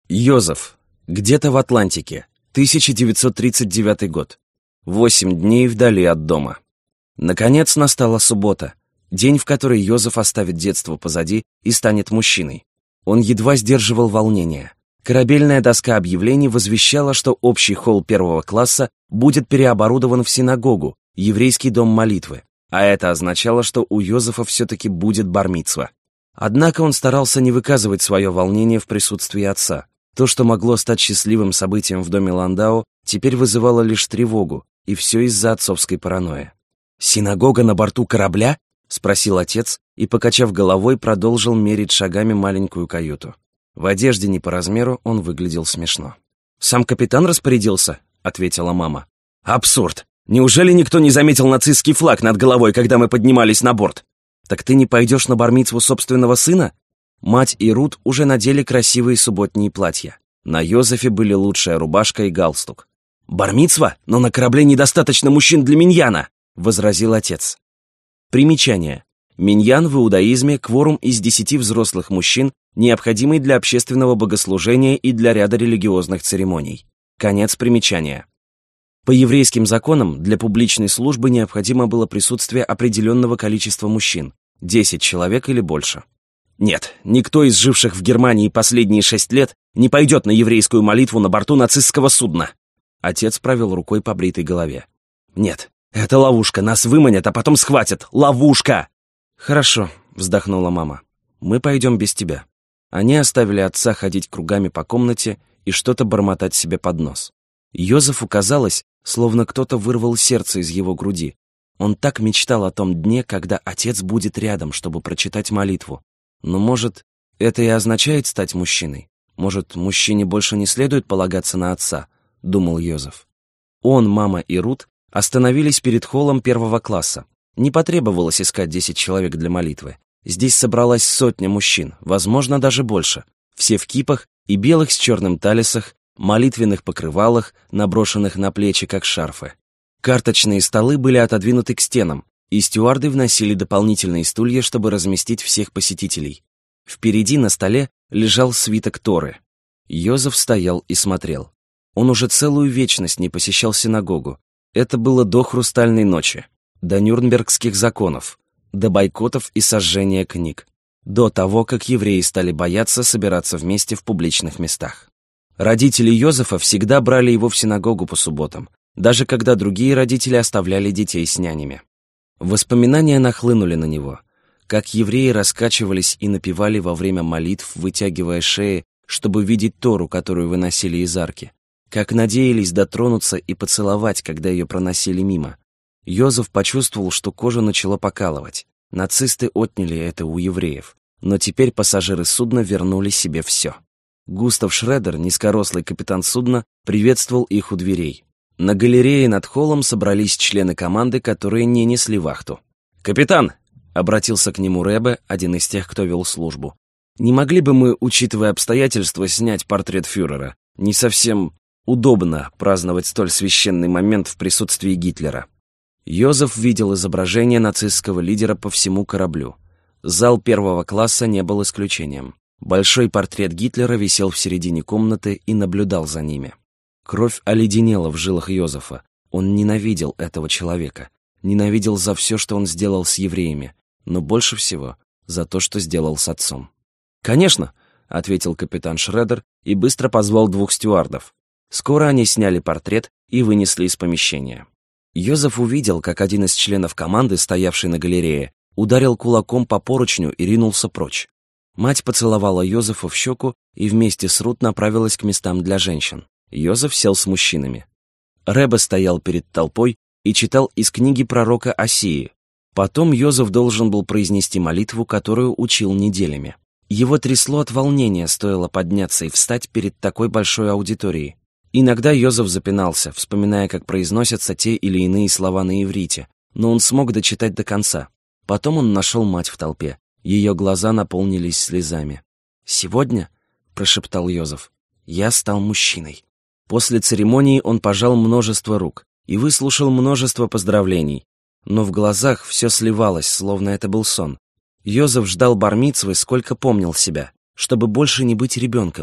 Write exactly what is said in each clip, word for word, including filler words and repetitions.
Йозеф. Где-то в Атлантике. тысяча девятьсот тридцать девятый год. Восемь дней вдали от дома. Наконец настала суббота. День, в который Йозеф оставит детство позади и станет мужчиной. Он едва сдерживал волнение. Корабельная доска объявлений возвещала, что общий холл первого класса будет переоборудован в синагогу, еврейский дом молитвы. А это означало, что у Йозефа все-таки будет бар-мицва. Однако он старался не выказывать свое волнение в присутствии отца. То, что могло стать счастливым событием в доме Ландау, теперь вызывало лишь тревогу, и все из-за отцовской паранойи. «Синагога на борту корабля?» — спросил отец, и, покачав головой, продолжил мерить шагами маленькую каюту. В одежде не по размеру он выглядел смешно. «Сам капитан распорядился?» — ответила мама. «Абсурд! Неужели никто не заметил нацистский флаг над головой, когда мы поднимались на борт? Так ты не пойдешь на бар-мицву собственного сына?» Мать и Рут уже надели красивые субботние платья. На Йозефе были лучшая рубашка и галстук. «Бар-мицва? Но на корабле недостаточно мужчин для миньяна!» — возразил отец. Примечание. Миньян в иудаизме — кворум из десяти взрослых мужчин, необходимый для общественного богослужения и для ряда религиозных церемоний. Конец примечания. По еврейским законам для публичной службы необходимо было присутствие определенного количества мужчин — десять человек или больше. Нет, никто из живших в Германии последние шесть лет не пойдет на еврейскую молитву на борту нацистского судна. Отец провел рукой по бритой голове. Нет, это ловушка, нас выманят, а потом схватят. Ловушка! Хорошо, вздохнула мама. Мы пойдем без тебя. Они оставили отца ходить кругами по комнате и что-то бормотать себе под нос. Йозефу казалось, словно кто-то вырвал сердце из его груди. Он так мечтал о том дне, когда отец будет рядом, чтобы прочитать молитву. Но, может, это и означает стать мужчиной? Может, мужчине больше не следует полагаться на отца? Думал Йозеф. Он, мама и Рут остановились перед холлом первого класса. Не потребовалось искать десять человек для молитвы. Здесь собралась сотня мужчин, возможно, даже больше. Все в кипах и белых с черным талисах, молитвенных покрывалах, наброшенных на плечи, как шарфы. Карточные столы были отодвинуты к стенам, и стюарды вносили дополнительные стулья, чтобы разместить всех посетителей. Впереди на столе лежал свиток Торы. Йозеф стоял и смотрел. Он уже целую вечность не посещал синагогу. Это было до хрустальной ночи, до нюрнбергских законов, до бойкотов и сожжения книг, до того, как евреи стали бояться собираться вместе в публичных местах. Родители Йозефа всегда брали его в синагогу по субботам, даже когда другие родители оставляли детей с нянями. Воспоминания нахлынули на него, как евреи раскачивались и напевали во время молитв, вытягивая шеи, чтобы видеть Тору, которую выносили из арки, как надеялись дотронуться и поцеловать, когда ее проносили мимо. Йозеф почувствовал, что кожа начала покалывать. Нацисты отняли это у евреев, но теперь пассажиры судна вернули себе все. Густав Шредер, низкорослый капитан судна, приветствовал их у дверей. На галерее над холлом собрались члены команды, которые не несли вахту. «Капитан!» — обратился к нему Ребе, один из тех, кто вел службу. «Не могли бы мы, учитывая обстоятельства, снять портрет фюрера? Не совсем удобно праздновать столь священный момент в присутствии Гитлера». Йозеф видел изображение нацистского лидера по всему кораблю. Зал первого класса не был исключением. Большой портрет Гитлера висел в середине комнаты и наблюдал за ними. Кровь оледенела в жилах Йозефа. Он ненавидел этого человека. Ненавидел за все, что он сделал с евреями, но больше всего за то, что сделал с отцом. «Конечно», — ответил капитан Шредер и быстро позвал двух стюардов. Скоро они сняли портрет и вынесли из помещения. Йозеф увидел, как один из членов команды, стоявший на галерее, ударил кулаком по поручню и ринулся прочь. Мать поцеловала Йозефа в щеку и вместе с Рут направилась к местам для женщин. Йозеф сел с мужчинами. Ребе стоял перед толпой и читал из книги пророка Осии. Потом Йозеф должен был произнести молитву, которую учил неделями. Его трясло от волнения, стоило подняться и встать перед такой большой аудиторией. Иногда Йозеф запинался, вспоминая, как произносятся те или иные слова на иврите, но он смог дочитать до конца. Потом он нашел мать в толпе. Ее глаза наполнились слезами. «Сегодня, — прошептал Йозеф, — я стал мужчиной». После церемонии он пожал множество рук и выслушал множество поздравлений, но в глазах все сливалось, словно это был сон. Йозеф ждал бар-мицвы, сколько помнил себя, чтобы больше не быть ребенком.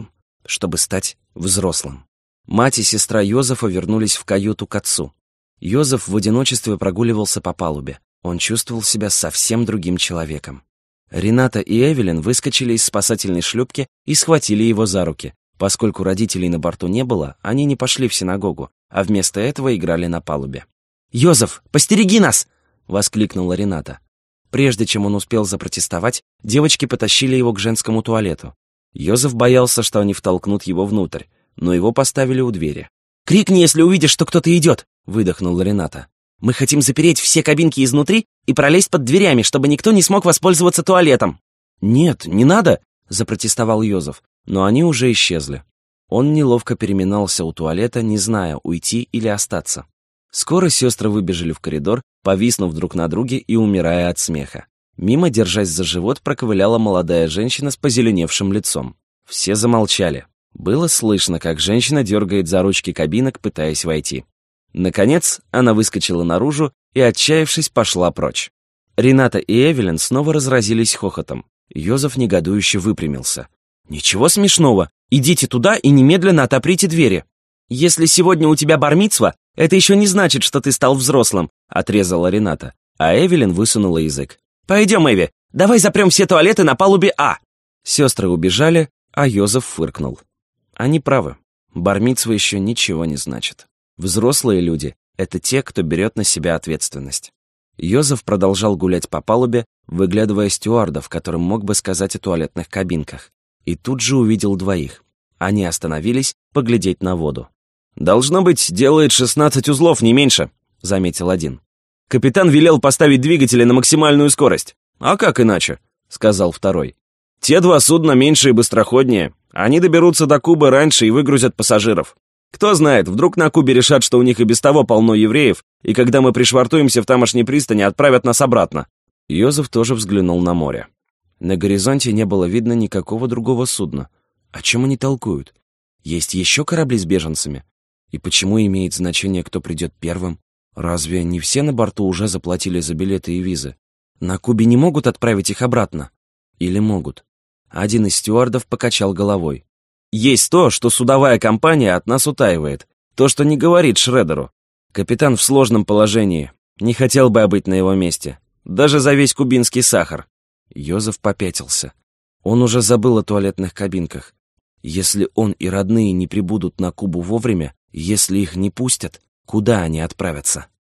чтобы стать взрослым. Мать и сестра Йозефа вернулись в каюту к отцу. Йозеф в одиночестве прогуливался по палубе. Он чувствовал себя совсем другим человеком. Рената и Эвелин выскочили из спасательной шлюпки и схватили его за руки. Поскольку родителей на борту не было, они не пошли в синагогу, а вместо этого играли на палубе. «Йозеф, постереги нас!» — воскликнула Рената. Прежде чем он успел запротестовать, девочки потащили его к женскому туалету. Йозеф боялся, что они втолкнут его внутрь, но его поставили у двери. «Крикни, если увидишь, что кто-то идет!» — выдохнула Рената. «Мы хотим запереть все кабинки изнутри и пролезть под дверями, чтобы никто не смог воспользоваться туалетом». «Нет, не надо!» — запротестовал Йозеф, но они уже исчезли. Он неловко переминался у туалета, не зная, уйти или остаться. Скоро сестры выбежали в коридор, повиснув друг на друге и умирая от смеха. Мимо, держась за живот, проковыляла молодая женщина с позеленевшим лицом. Все замолчали. Было слышно, как женщина дергает за ручки кабинок, пытаясь войти. Наконец, она выскочила наружу и, отчаявшись, пошла прочь. Рената и Эвелин снова разразились хохотом. Йозеф негодующе выпрямился. «Ничего смешного. Идите туда и немедленно отоприте двери». «Если сегодня у тебя бар-мицва, это еще не значит, что ты стал взрослым», — отрезала Рената. А Эвелин высунула язык. «Пойдем, Эви, давай запрем все туалеты на палубе А». Сестры убежали, а Йозеф фыркнул. Они правы. Бар-мицва еще ничего не значит. Взрослые люди — это те, кто берет на себя ответственность. Йозеф продолжал гулять по палубе, выглядывая стюардов, которым мог бы сказать о туалетных кабинках. И тут же увидел двоих. Они остановились поглядеть на воду. «Должно быть, делает шестнадцать узлов, не меньше», — заметил один. «Капитан велел поставить двигатели на максимальную скорость». «А как иначе?» — сказал второй. «Те два судна меньше и быстроходнее. Они доберутся до Кубы раньше и выгрузят пассажиров. Кто знает, вдруг на Кубе решат, что у них и без того полно евреев, и когда мы пришвартуемся в тамошней пристани, отправят нас обратно». Йозеф тоже взглянул на море. На горизонте не было видно никакого другого судна. О чем они толкуют? Есть еще корабли с беженцами? И почему имеет значение, кто придет первым? Разве не все на борту уже заплатили за билеты и визы? На Кубе не могут отправить их обратно? Или могут? Один из стюардов покачал головой. Есть то, что судовая компания от нас утаивает. То, что не говорит Шредеру. Капитан в сложном положении. Не хотел бы я быть на его месте. Даже за весь кубинский сахар. Йозеф попятился. Он уже забыл о туалетных кабинках. Если он и родные не прибудут на Кубу вовремя, если их не пустят, куда они отправятся?